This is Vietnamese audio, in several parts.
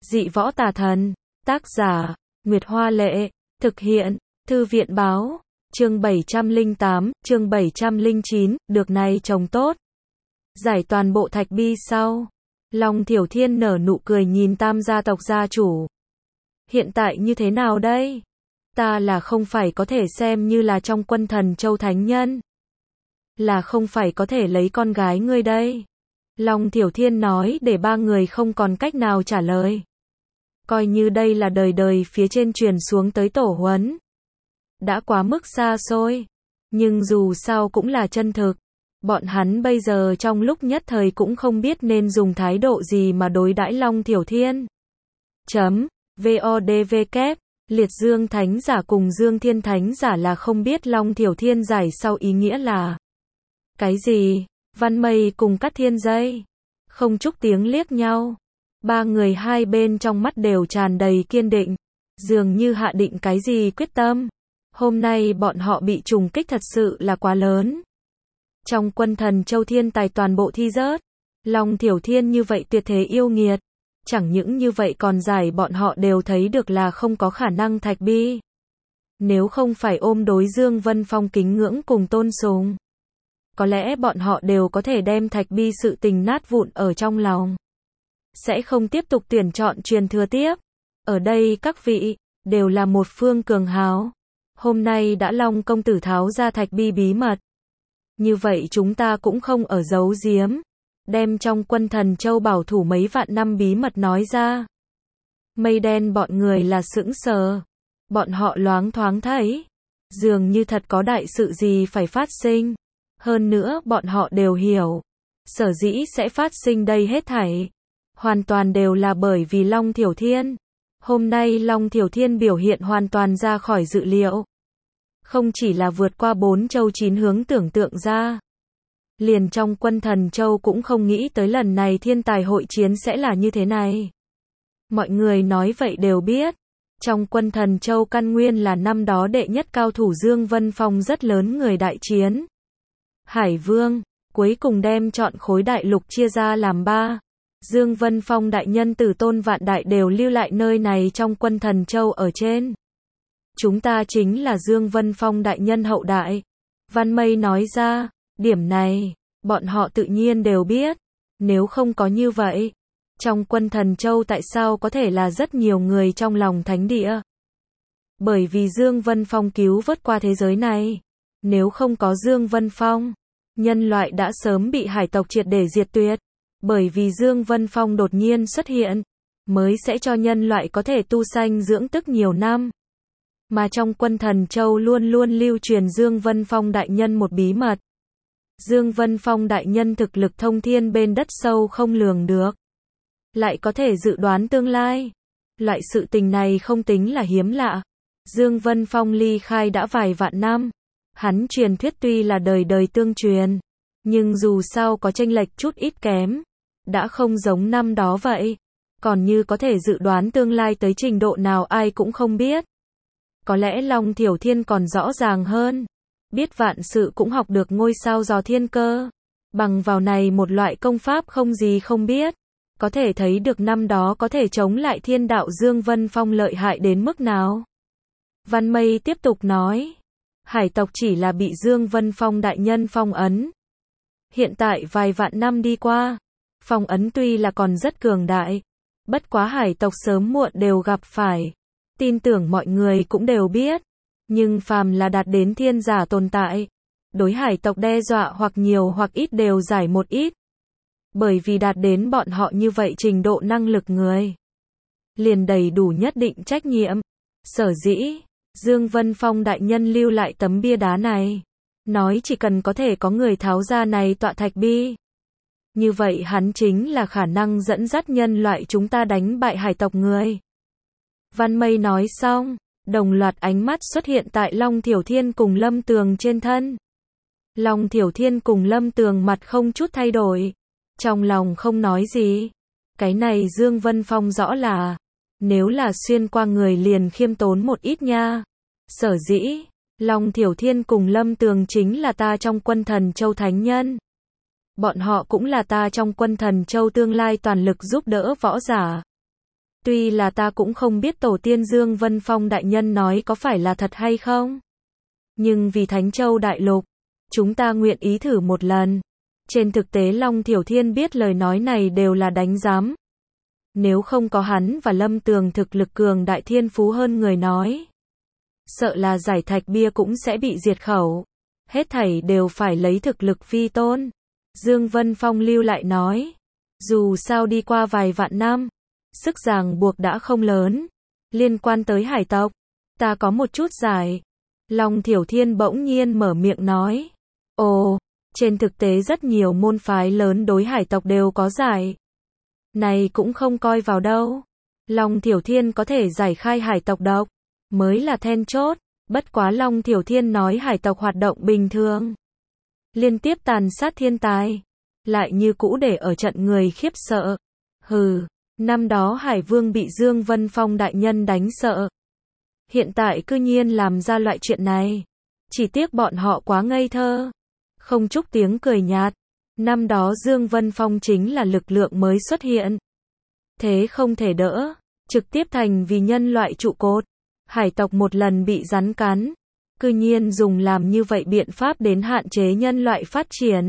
Dị võ tà thần. Tác giả, Nguyệt Hoa Lệ. Thực hiện, Thư viện Báo. Chương 708, chương 709, được này trồng tốt. Giải toàn bộ thạch bi sau. Long Thiểu Thiên nở nụ cười nhìn Tam gia tộc gia chủ. Hiện tại như thế nào đây? Ta là không phải có thể xem như là trong quân Thần Châu thánh nhân. Là không phải có thể lấy con gái ngươi đây. Long Thiểu Thiên nói để ba người không còn cách nào trả lời. Coi như đây là đời đời phía trên truyền xuống tới tổ huấn. Đã quá mức xa xôi. Nhưng dù sao cũng là chân thực. Bọn hắn bây giờ trong lúc nhất thời cũng không biết nên dùng thái độ gì mà đối đãi Long Thiểu Thiên. VODVK. Liệt Dương Thánh Giả cùng Dương Thiên Thánh Giả là không biết Long Thiểu Thiên giải sau ý nghĩa là cái gì. Văn Mây cùng Cát Thiên Dây không chúc tiếng liếc nhau. Ba người hai bên trong mắt đều tràn đầy kiên định, dường như hạ định cái gì quyết tâm. Hôm nay bọn họ bị trùng kích thật sự là quá lớn. Trong quân Thần Châu thiên tài toàn bộ thi rớt. Long Thiểu Thiên như vậy tuyệt thế yêu nghiệt. Chẳng những như vậy còn giải bọn họ đều thấy được là không có khả năng thạch bi. Nếu không phải ôm đối Dương Vân Phong kính ngưỡng cùng tôn sùng, có lẽ bọn họ đều có thể đem thạch bi sự tình nát vụn ở trong lòng. Sẽ không tiếp tục tuyển chọn truyền thừa tiếp. Ở đây các vị, đều là một phương cường hào. Hôm nay đã Long công tử tháo ra thạch bi bí mật. Như vậy chúng ta cũng không ở giấu giếm. Đem trong quân Thần Châu bảo thủ mấy vạn năm bí mật nói ra. Mây đen bọn người là sững sờ. Bọn họ loáng thoáng thấy. Dường như thật có đại sự gì phải phát sinh. Hơn nữa bọn họ đều hiểu. Sở dĩ sẽ phát sinh đây hết thảy. Hoàn toàn đều là bởi vì Long Thiểu Thiên. Hôm nay Long Thiểu Thiên biểu hiện hoàn toàn ra khỏi dự liệu. Không chỉ là vượt qua 4 châu 9 hướng tưởng tượng ra. Liền trong quân Thần Châu cũng không nghĩ tới lần này thiên tài hội chiến sẽ là như thế này. Mọi người nói vậy đều biết. Trong quân Thần Châu căn nguyên là năm đó đệ nhất cao thủ Dương Vân Phong rất lớn người đại chiến. Hải Vương, cuối cùng đem chọn khối đại lục chia ra làm 3. Dương Vân Phong đại nhân Tử Tôn vạn đại đều lưu lại nơi này trong quân Thần Châu ở trên. Chúng ta chính là Dương Vân Phong đại nhân hậu đại. Văn Mây nói ra, điểm này, bọn họ tự nhiên đều biết. Nếu không có như vậy, trong quân Thần Châu tại sao có thể là rất nhiều người trong lòng thánh địa? Bởi vì Dương Vân Phong cứu vớt qua thế giới này. Nếu không có Dương Vân Phong, nhân loại đã sớm bị hải tộc triệt để diệt tuyệt. Bởi vì Dương Vân Phong đột nhiên xuất hiện, mới sẽ cho nhân loại có thể tu sanh dưỡng tức nhiều năm. Mà trong quân Thần Châu luôn luôn lưu truyền Dương Vân Phong đại nhân một bí mật. Dương Vân Phong đại nhân thực lực thông thiên bên đất sâu không lường được. Lại có thể dự đoán tương lai. Loại sự tình này không tính là hiếm lạ. Dương Vân Phong ly khai đã vài vạn năm. Hắn truyền thuyết tuy là đời đời tương truyền. Nhưng dù sao có chênh lệch chút ít kém. Đã không giống năm đó vậy. Còn như có thể dự đoán tương lai tới trình độ nào ai cũng không biết. Có lẽ Long Thiểu Thiên còn rõ ràng hơn. Biết vạn sự cũng học được ngôi sao dò thiên cơ. Bằng vào này một loại công pháp không gì không biết. Có thể thấy được năm đó có thể chống lại thiên đạo Dương Vân Phong lợi hại đến mức nào. Văn Mây tiếp tục nói. Hải tộc chỉ là bị Dương Vân Phong đại nhân phong ấn. Hiện tại vài vạn năm đi qua. Phong ấn tuy là còn rất cường đại. Bất quá hải tộc sớm muộn đều gặp phải. Tin tưởng mọi người cũng đều biết. Nhưng phàm là đạt đến thiên giả tồn tại. Đối hải tộc đe dọa hoặc nhiều hoặc ít đều giải một ít. Bởi vì đạt đến bọn họ như vậy trình độ năng lực người. Liền đầy đủ nhất định trách nhiệm. Sở dĩ, Dương Vân Phong đại nhân lưu lại tấm bia đá này. Nói chỉ cần có thể có người tháo ra này tọa thạch bi. Như vậy hắn chính là khả năng dẫn dắt nhân loại chúng ta đánh bại hải tộc người. Văn Mây nói xong, đồng loạt ánh mắt xuất hiện tại Long Thiểu Thiên cùng Lâm Tường trên thân. Long Thiểu Thiên cùng Lâm Tường mặt không chút thay đổi. Trong lòng không nói gì. Cái này Dương Vân Phong rõ là, nếu là xuyên qua người liền khiêm tốn một ít nha. Sở dĩ, Long Thiểu Thiên cùng Lâm Tường chính là ta trong quân Thần Châu thánh nhân. Bọn họ cũng là ta trong quân Thần Châu tương lai toàn lực giúp đỡ võ giả. Tuy là ta cũng không biết tổ tiên Dương Vân Phong đại nhân nói có phải là thật hay không. Nhưng vì Thánh Châu Đại Lục, chúng ta nguyện ý thử một lần. Trên thực tế Long Thiểu Thiên biết lời nói này đều là đánh giám. Nếu không có hắn và Lâm Tường thực lực cường đại thiên phú hơn người nói, sợ là giải thạch bia cũng sẽ bị diệt khẩu. Hết thảy đều phải lấy thực lực phi tôn. Dương Vân Phong lưu lại nói, dù sao đi qua vài vạn năm, sức ràng buộc đã không lớn. Liên quan tới hải tộc, ta có một chút giải. Long Thiểu Thiên bỗng nhiên mở miệng nói, ồ, trên thực tế rất nhiều môn phái lớn đối hải tộc đều có giải. Này cũng không coi vào đâu. Long Thiểu Thiên có thể giải khai hải tộc độc, mới là then chốt. Bất quá Long Thiểu Thiên nói hải tộc hoạt động bình thường, liên tiếp tàn sát thiên tài, lại như cũ để ở trận người khiếp sợ. Hừ, năm đó Hải Vương bị Dương Vân Phong đại nhân đánh sợ. Hiện tại cư nhiên làm ra loại chuyện này. Chỉ tiếc bọn họ quá ngây thơ. Không Trúc tiếng cười nhạt. Năm đó Dương Vân Phong chính là lực lượng mới xuất hiện. Thế không thể đỡ, trực tiếp thành vì nhân loại trụ cột. Hải tộc một lần bị rắn cắn, cư nhiên dùng làm như vậy biện pháp đến hạn chế nhân loại phát triển.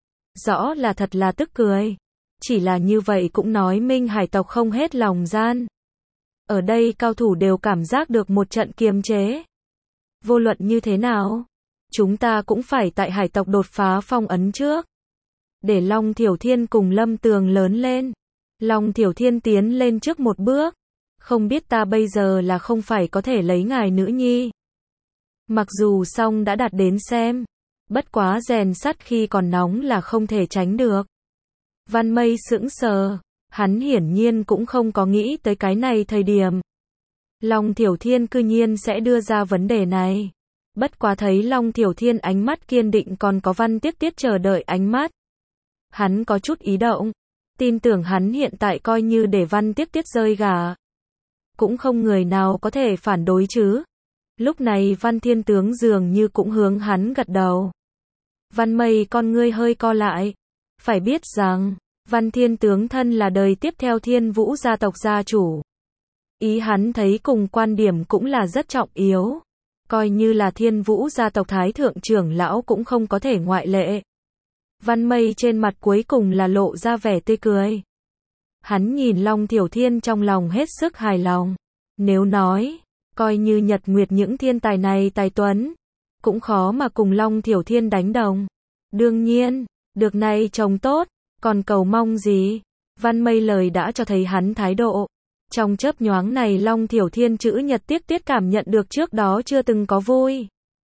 Rõ là thật là tức cười. Chỉ là như vậy cũng nói minh hải tộc không hết lòng gian. Ở đây cao thủ đều cảm giác được một trận kiềm chế. Vô luận như thế nào, chúng ta cũng phải tại hải tộc đột phá phong ấn trước. Để Long Thiểu Thiên cùng Lâm Tường lớn lên. Long Thiểu Thiên tiến lên trước một bước. Không biết ta bây giờ là không phải có thể lấy ngài nữ nhi. Mặc dù xong đã đạt đến xem. Bất quá rèn sắt khi còn nóng là không thể tránh được. Văn Mây sững sờ. Hắn hiển nhiên cũng không có nghĩ tới cái này thời điểm. Long Thiểu Thiên cư nhiên sẽ đưa ra vấn đề này. Bất quá thấy Long Thiểu Thiên ánh mắt kiên định còn có Văn Tiếc Tiếc chờ đợi ánh mắt. Hắn có chút ý động. Tin tưởng hắn hiện tại coi như để Văn Tiếc Tiếc rơi gà, cũng không người nào có thể phản đối chứ. Lúc này Văn Thiên Tướng dường như cũng hướng hắn gật đầu. Văn Mây con ngươi hơi co lại. Phải biết rằng, Văn Thiên Tướng thân là đời tiếp theo Thiên Vũ gia tộc gia chủ. Ý hắn thấy cùng quan điểm cũng là rất trọng yếu. Coi như là Thiên Vũ gia tộc Thái Thượng trưởng lão cũng không có thể ngoại lệ. Văn Mây trên mặt cuối cùng là lộ ra vẻ tươi cười. Hắn nhìn Long Thiểu Thiên trong lòng hết sức hài lòng. Nếu nói, coi như Nhật Nguyệt những thiên tài này tài tuấn, cũng khó mà cùng Long Thiểu Thiên đánh đồng. Đương nhiên, được này trông tốt, còn cầu mong gì? Văn Mây lời đã cho thấy hắn thái độ. Trong chớp nhoáng này Long Thiểu Thiên chữ Nhật Tiếc Tiếc cảm nhận được trước đó chưa từng có vui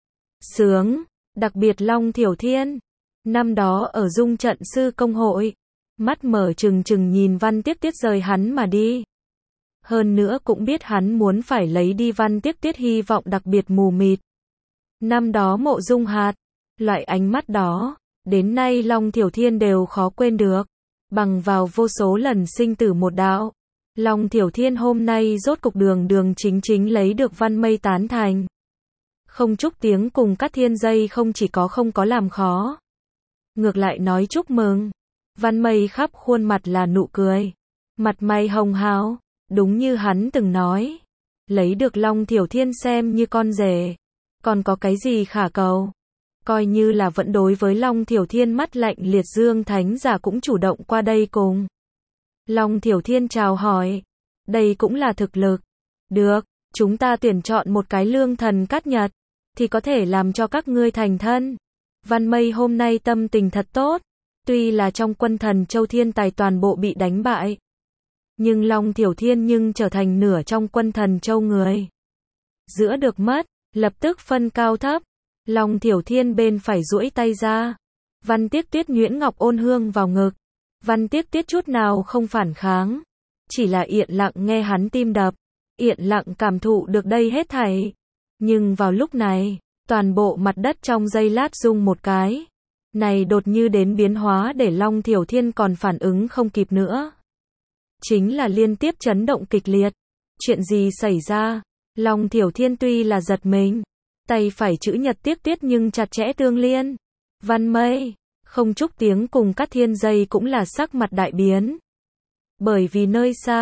sướng, đặc biệt Long Thiểu Thiên. Năm đó ở Dung Trận Sư Công Hội, mắt mở trừng trừng nhìn Văn Tiếc Tiếc rời hắn mà đi. Hơn nữa cũng biết hắn muốn phải lấy đi Văn Tiếc Tiếc hy vọng đặc biệt mù mịt. Năm đó Mộ Dung Hạt, loại ánh mắt đó, đến nay Long Thiểu Thiên đều khó quên được. Bằng vào vô số lần sinh tử một đạo, Long Thiểu Thiên hôm nay rốt cục đường đường chính chính lấy được Văn Mây tán thành. Không Trúc tiếng cùng Cát Thiên Dây không chỉ có không có làm khó, ngược lại nói chúc mừng. Văn Mây khắp khuôn mặt là nụ cười, mặt mày hồng hào, đúng như hắn từng nói, lấy được Long Thiểu Thiên xem như con rể, còn có cái gì khả cầu. Coi như là vẫn đối với Long Thiểu Thiên mắt lạnh liệt Dương Thánh giả cũng chủ động qua đây cùng Long Thiểu Thiên chào hỏi. Đây cũng là thực lực. Được, chúng ta tuyển chọn một cái lương thần Cát Nhật, thì có thể làm cho các ngươi thành thân. Văn Mây hôm nay tâm tình thật tốt. Tuy là trong quân Thần Châu thiên tài toàn bộ bị đánh bại, nhưng Long Thiểu Thiên nhưng trở thành nửa trong quân Thần Châu người. Giữa được mất, lập tức phân cao thấp. Long Thiểu Thiên bên phải duỗi tay ra. Văn Tiếc Tiếc nhuyễn ngọc ôn hương vào ngực. Văn Tiếc Tiếc chút nào không phản kháng. Chỉ là yên lặng nghe hắn tim đập. Yên lặng cảm thụ được đây hết thảy. Nhưng vào lúc này, toàn bộ mặt đất trong giây lát rung một cái. Này đột như đến biến hóa để Long Thiểu Thiên còn phản ứng không kịp nữa. Chính là liên tiếp chấn động kịch liệt. Chuyện gì xảy ra? Long Thiểu Thiên tuy là giật mình, tay phải chữ Nhật Tiếc Tiếc nhưng chặt chẽ tương liên. Văn Mây, Không Trúc tiếng cùng Cát Thiên Dây cũng là sắc mặt đại biến. Bởi vì nơi xa,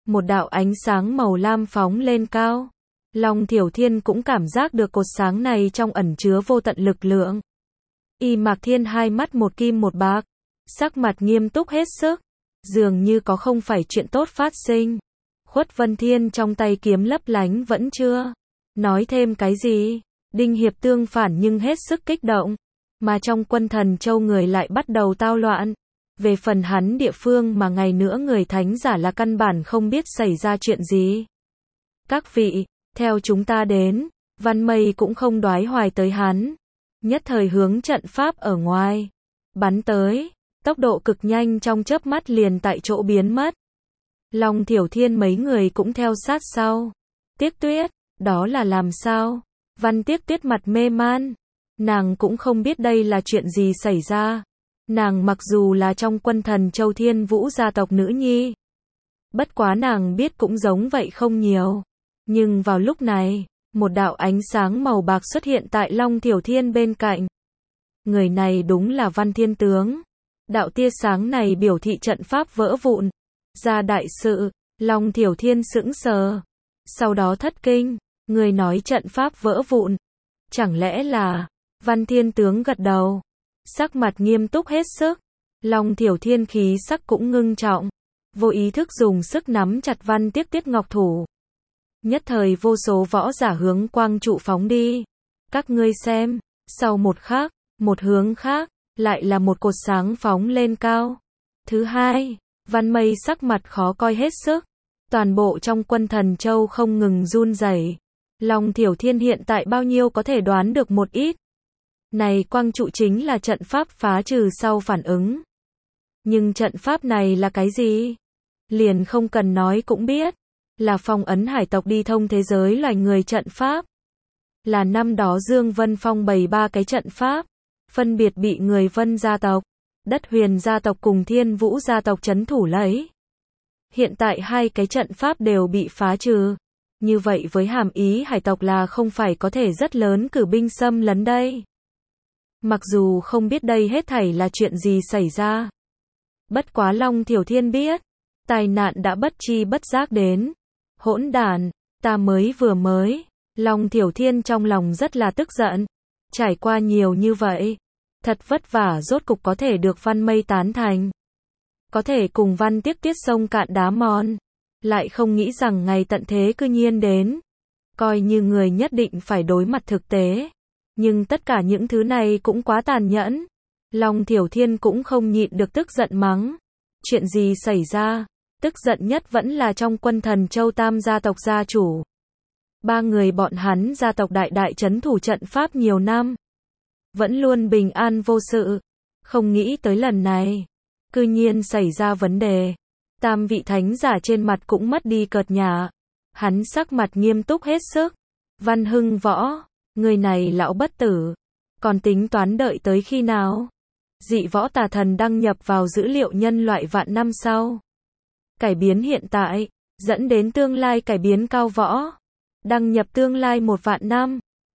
một đạo ánh sáng màu lam phóng lên cao. Long Thiểu Thiên cũng cảm giác được cột sáng này trong ẩn chứa vô tận lực lượng. Y Mạc Thiên hai mắt một kim một bạc, sắc mặt nghiêm túc hết sức, dường như có không phải chuyện tốt phát sinh. Khuất Vân Thiên trong tay kiếm lấp lánh vẫn chưa nói thêm cái gì. Đinh Hiệp tương phản nhưng hết sức kích động, mà trong Quân Thần Châu người lại bắt đầu tao loạn. Về phần hắn địa phương mà ngày nữa người thánh giả là căn bản không biết xảy ra chuyện gì. Các vị, theo chúng ta đến. Văn Mây cũng không đoái hoài tới hắn, nhất thời hướng trận pháp ở ngoài bắn tới, tốc độ cực nhanh, trong chớp mắt liền tại chỗ biến mất. Long Thiểu Thiên mấy người cũng theo sát sau. Tiếc Tuyết, đó là làm sao? Văn Tiếc Tuyết mặt mê man, nàng cũng không biết đây là chuyện gì xảy ra. Nàng mặc dù là trong Quân Thần Châu Thiên Vũ gia tộc nữ nhi, bất quá nàng biết cũng giống vậy không nhiều. Nhưng vào lúc này, một đạo ánh sáng màu bạc xuất hiện tại Long Thiểu Thiên bên cạnh. Người này đúng là Văn Thiên Tướng. Đạo tia sáng này biểu thị trận pháp vỡ vụn, ra đại sự. Long Thiểu Thiên sững sờ, sau đó thất kinh. Người nói trận pháp vỡ vụn, chẳng lẽ là... Văn Thiên Tướng gật đầu, sắc mặt nghiêm túc hết sức. Long Thiểu Thiên khí sắc cũng ngưng trọng, vô ý thức dùng sức nắm chặt Văn Tiếc Tuyết ngọc thủ. Nhất thời vô số võ giả hướng quang trụ phóng đi. Các ngươi xem, sau một khắc, một hướng khác, lại là một cột sáng phóng lên cao. Thứ hai, Văn Mây sắc mặt khó coi hết sức. Toàn bộ trong Quân Thần Châu không ngừng run rẩy. Long Thiểu Thiên hiện tại bao nhiêu có thể đoán được một ít. Này quang trụ chính là trận pháp phá trừ sau phản ứng. Nhưng trận pháp này là cái gì? Liền không cần nói cũng biết. Là phong ấn hải tộc đi thông thế giới loài người trận pháp. Là năm đó Dương Vân Phong bày 3 cái trận pháp, phân biệt bị người Vân gia tộc, Đất Huyền gia tộc cùng Thiên Vũ gia tộc trấn thủ lấy. Hiện tại 2 cái trận pháp đều bị phá trừ. Như vậy với hàm ý hải tộc là không phải có thể rất lớn cử binh xâm lấn đây. Mặc dù không biết đây hết thảy là chuyện gì xảy ra. Bất quá Long Thiểu Thiên biết, tai nạn đã bất chi bất giác đến. Hỗn đản, ta vừa mới. Long Thiểu Thiên trong lòng rất là tức giận. Trải qua nhiều như vậy, thật vất vả rốt cục có thể được Văn Mây tán thành. Có thể cùng Văn Tiếc Tuyết sông cạn đá mòn. Lại không nghĩ rằng ngày tận thế cư nhiên đến. Coi như người nhất định phải đối mặt thực tế. Nhưng tất cả những thứ này cũng quá tàn nhẫn. Long Thiểu Thiên cũng không nhịn được tức giận mắng. Chuyện gì xảy ra? Tức giận nhất vẫn là trong Quân Thần Châu Tam gia tộc gia chủ. 3 người bọn hắn gia tộc đại trấn thủ trận pháp nhiều năm, vẫn luôn bình an vô sự. Không nghĩ tới lần này, cư nhiên xảy ra vấn đề. Tam vị thánh giả trên mặt cũng mất đi cợt nhả. Hắn sắc mặt nghiêm túc hết sức. Văn Hưng Võ, người này lão bất tử, còn tính toán đợi tới khi nào? Dị võ tà thần đăng nhập vào dữ liệu nhân loại vạn năm sau. Cải biến hiện tại, dẫn đến tương lai cải biến cao võ. Đăng nhập tương lai 1 vạn năm.